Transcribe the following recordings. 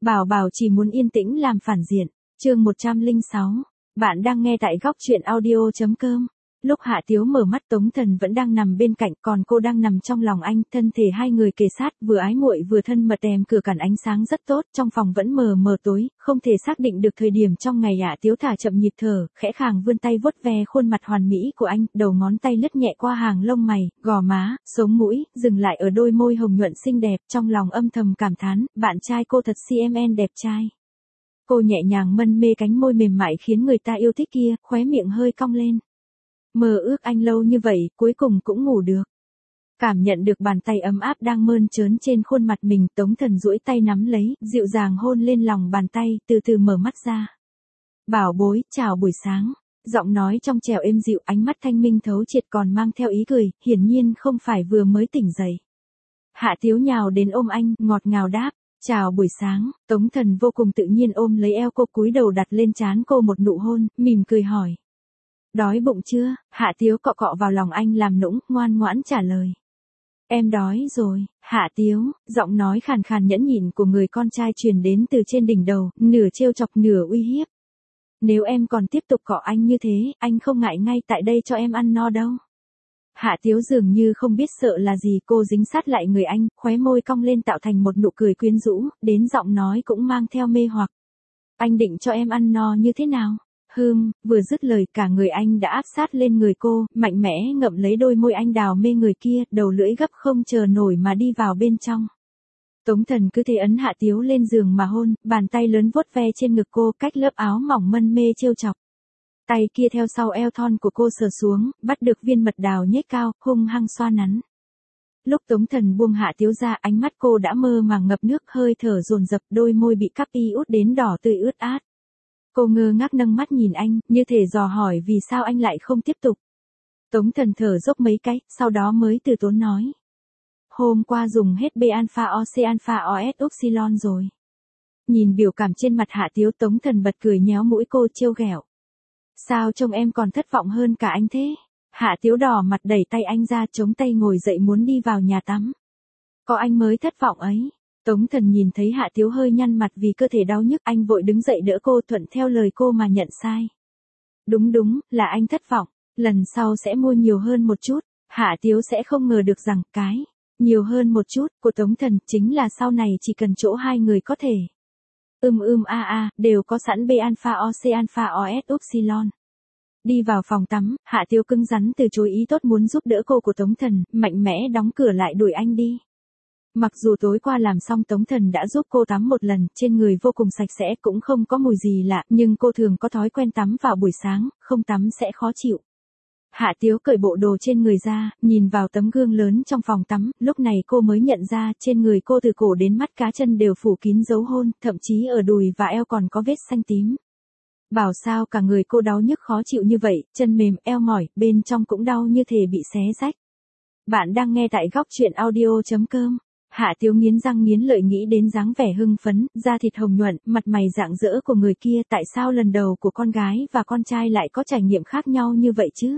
Bảo Bảo chỉ muốn yên tĩnh làm phản diện. Chương 106. Bạn đang nghe tại góc truyện audio.com. Lúc Hạ Tiếu mở mắt Tống Thần vẫn đang nằm bên cạnh, còn cô đang nằm trong lòng anh, thân thể hai người kề sát, vừa ái muội vừa thân mật, đèn cửa cản ánh sáng rất tốt, trong phòng vẫn mờ mờ tối, không thể xác định được thời điểm trong ngày. Hạ Tiếu thả chậm nhịp thở, khẽ khàng vươn tay vuốt ve khuôn mặt hoàn mỹ của anh, đầu ngón tay lướt nhẹ qua hàng lông mày, gò má, sống mũi, dừng lại ở đôi môi hồng nhuận xinh đẹp, trong lòng âm thầm cảm thán, bạn trai cô thật CMN đẹp trai. Cô nhẹ nhàng mân mê cánh môi mềm mại khiến người ta yêu thích kia, khóe miệng hơi cong lên. Mơ ước anh lâu như vậy, cuối cùng cũng ngủ được. Cảm nhận được bàn tay ấm áp đang mơn trớn trên khuôn mặt mình, Tống Thần duỗi tay nắm lấy, dịu dàng hôn lên lòng bàn tay, từ từ mở mắt ra. Bảo bối, chào buổi sáng. Giọng nói trong trẻo êm dịu, ánh mắt thanh minh thấu triệt còn mang theo ý cười, hiển nhiên không phải vừa mới tỉnh dậy. Hạ Tiếu nhào đến ôm anh, ngọt ngào đáp. Chào buổi sáng. Tống Thần vô cùng tự nhiên ôm lấy eo cô, cúi đầu đặt lên trán cô một nụ hôn, mỉm cười hỏi. Đói bụng chưa? Hạ Tiếu cọ cọ vào lòng anh làm nũng, ngoan ngoãn trả lời. Em đói rồi. Hạ Tiếu, giọng nói khàn khàn nhẫn nhịn của người con trai truyền đến từ trên đỉnh đầu, nửa trêu chọc nửa uy hiếp. Nếu em còn tiếp tục cọ anh như thế, anh không ngại ngay tại đây cho em ăn no đâu. Hạ Tiếu dường như không biết sợ là gì, cô dính sát lại người anh, khóe môi cong lên tạo thành một nụ cười quyến rũ, đến giọng nói cũng mang theo mê hoặc. Anh định cho em ăn no như thế nào? Vừa dứt lời cả người anh đã áp sát lên người cô, mạnh mẽ ngậm lấy đôi môi anh đào mê người kia, đầu lưỡi gấp không chờ nổi mà đi vào bên trong. Tống Thần cứ thế ấn Hạ Tiếu lên giường mà hôn, bàn tay lớn vuốt ve trên ngực cô, cách lớp áo mỏng mân mê trêu chọc. Tay kia theo sau eo thon của cô sờ xuống, bắt được viên mật đào nhếch cao, hung hăng xoa nắn. Lúc Tống Thần buông Hạ Tiếu ra, ánh mắt cô đã mơ màng ngập nước, hơi thở dồn dập, đôi môi bị cắp y út đến đỏ tươi ướt át. Cô ngơ ngác nâng mắt nhìn anh, như thể dò hỏi vì sao anh lại không tiếp tục. Tống Thần thở dốc mấy cái, sau đó mới từ tốn nói. Hôm qua dùng hết B-alpha-OC alpha-OS Upsilon rồi. Nhìn biểu cảm trên mặt Hạ Tiếu, Tống Thần bật cười nhéo mũi cô trêu ghẹo. Sao trông em còn thất vọng hơn cả anh thế? Hạ Tiếu đỏ mặt đẩy tay anh ra, chống tay ngồi dậy muốn đi vào nhà tắm. Có anh mới thất vọng ấy. Tống Thần nhìn thấy Hạ Tiếu hơi nhăn mặt vì cơ thể đau nhức, anh vội đứng dậy đỡ cô, thuận theo lời cô mà nhận sai. Đúng, là anh thất vọng, lần sau sẽ mua nhiều hơn một chút. Hạ Tiếu sẽ không ngờ được rằng cái nhiều hơn một chút của Tống Thần chính là sau này chỉ cần chỗ hai người có thể. Đều có sẵn B-alpha-OC alpha-OS Upsilon. Đi vào phòng tắm, Hạ Tiếu cứng rắn từ chối ý tốt muốn giúp đỡ cô của Tống Thần, mạnh mẽ đóng cửa lại đuổi anh đi. Mặc dù tối qua làm xong Tống Thần đã giúp cô tắm một lần, trên người vô cùng sạch sẽ cũng không có mùi gì lạ, nhưng cô thường có thói quen tắm vào buổi sáng, không tắm sẽ khó chịu. Hạ Tiếu cởi bộ đồ trên người ra, nhìn vào tấm gương lớn trong phòng tắm, lúc này cô mới nhận ra trên người cô từ cổ đến mắt cá chân đều phủ kín dấu hôn, thậm chí ở đùi và eo còn có vết xanh tím. Bảo sao cả người cô đau nhức khó chịu như vậy, chân mềm, eo mỏi, bên trong cũng đau như thể bị xé rách. Bạn đang nghe tại góc truyện audio.com. Hạ Tiếu nghiến răng nghiến lợi nghĩ đến dáng vẻ hưng phấn, da thịt hồng nhuận, mặt mày rạng rỡ của người kia, tại sao lần đầu của con gái và con trai lại có trải nghiệm khác nhau như vậy chứ?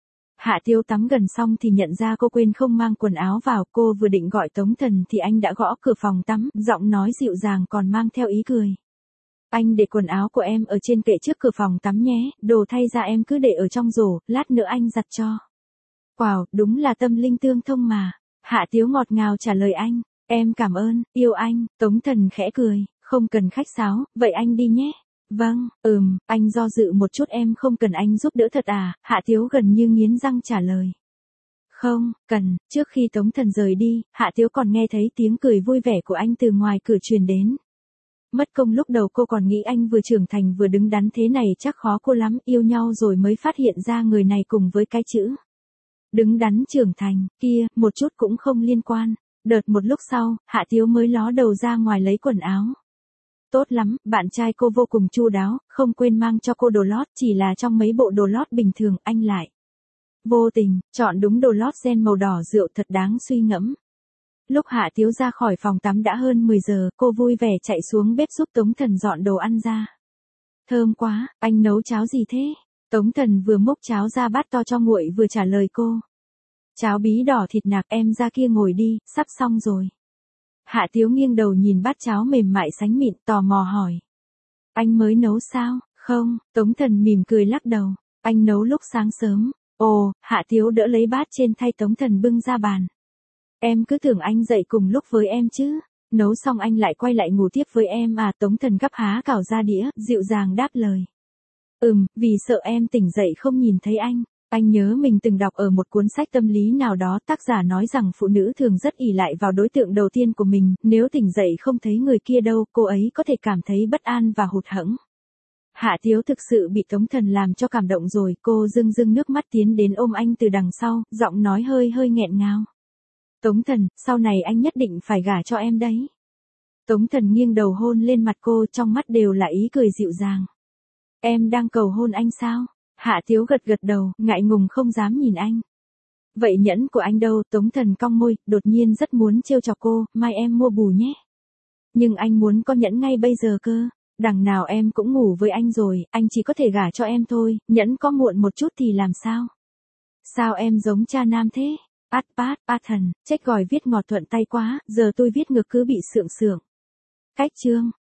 Hạ Tiếu tắm gần xong thì nhận ra cô quên không mang quần áo vào, cô vừa định gọi Tống Thần thì anh đã gõ cửa phòng tắm, giọng nói dịu dàng còn mang theo ý cười. Anh để quần áo của em ở trên kệ trước cửa phòng tắm nhé, đồ thay ra em cứ để ở trong rổ, lát nữa anh giặt cho. Wow, đúng là tâm linh tương thông mà. Hạ Tiếu ngọt ngào trả lời anh, em cảm ơn, yêu anh. Tống Thần khẽ cười, không cần khách sáo, vậy anh đi nhé. Vâng, anh do dự một chút, em không cần anh giúp đỡ thật à? Hạ Tiếu gần như nghiến răng trả lời. Không, cần. Trước khi Tống Thần rời đi, Hạ Tiếu còn nghe thấy tiếng cười vui vẻ của anh từ ngoài cửa truyền đến. Mất công lúc đầu cô còn nghĩ anh vừa trưởng thành vừa đứng đắn thế này chắc khó cô lắm, yêu nhau rồi mới phát hiện ra người này cùng với cái chữ đứng đắn trưởng thành kia, một chút cũng không liên quan. Đợt một lúc sau, Hạ Tiếu mới ló đầu ra ngoài lấy quần áo. Tốt lắm, bạn trai cô vô cùng chu đáo, không quên mang cho cô đồ lót, chỉ là trong mấy bộ đồ lót bình thường, anh lại vô tình chọn đúng đồ lót ren màu đỏ rượu, thật đáng suy ngẫm. Lúc Hạ Tiếu ra khỏi phòng tắm đã hơn 10 giờ, cô vui vẻ chạy xuống bếp giúp Tống Thần dọn đồ ăn ra. Thơm quá, anh nấu cháo gì thế? Tống Thần vừa múc cháo ra bát to cho nguội vừa trả lời cô. Cháo bí đỏ thịt nạc, em ra kia ngồi đi, sắp xong rồi. Hạ Tiếu nghiêng đầu nhìn bát cháo mềm mại sánh mịn, tò mò hỏi. Anh mới nấu sao? Không, Tống Thần mỉm cười lắc đầu. Anh nấu lúc sáng sớm. Ồ, Hạ Tiếu đỡ lấy bát trên thay Tống Thần bưng ra bàn. Em cứ tưởng anh dậy cùng lúc với em chứ. Nấu xong anh lại quay lại ngủ tiếp với em à? Tống Thần gắp há cảo ra đĩa, dịu dàng đáp lời. Vì sợ em tỉnh dậy không nhìn thấy anh. Anh nhớ mình từng đọc ở một cuốn sách tâm lý nào đó, tác giả nói rằng phụ nữ thường rất ỷ lại vào đối tượng đầu tiên của mình, nếu tỉnh dậy không thấy người kia đâu, cô ấy có thể cảm thấy bất an và hụt hẫng. Hạ Tiếu thực sự bị Tống Thần làm cho cảm động rồi, cô rưng rưng nước mắt tiến đến ôm anh từ đằng sau, giọng nói hơi hơi nghẹn ngào. Tống Thần, sau này anh nhất định phải gả cho em đấy. Tống Thần nghiêng đầu hôn lên mặt cô, trong mắt đều là ý cười dịu dàng. Em đang cầu hôn anh sao? Hạ Tiếu gật gật đầu, ngại ngùng không dám nhìn anh. Vậy nhẫn của anh đâu? Tống Thần cong môi, đột nhiên rất muốn trêu chọc cô, mai em mua bù nhé. Nhưng anh muốn có nhẫn ngay bây giờ cơ. Đằng nào em cũng ngủ với anh rồi, anh chỉ có thể gả cho em thôi, nhẫn có muộn một chút thì làm sao? Sao em giống cha nam thế? A thần, trách gòi viết ngọt thuận tay quá, giờ tôi viết ngược cứ bị sượng sượng. Cách chương.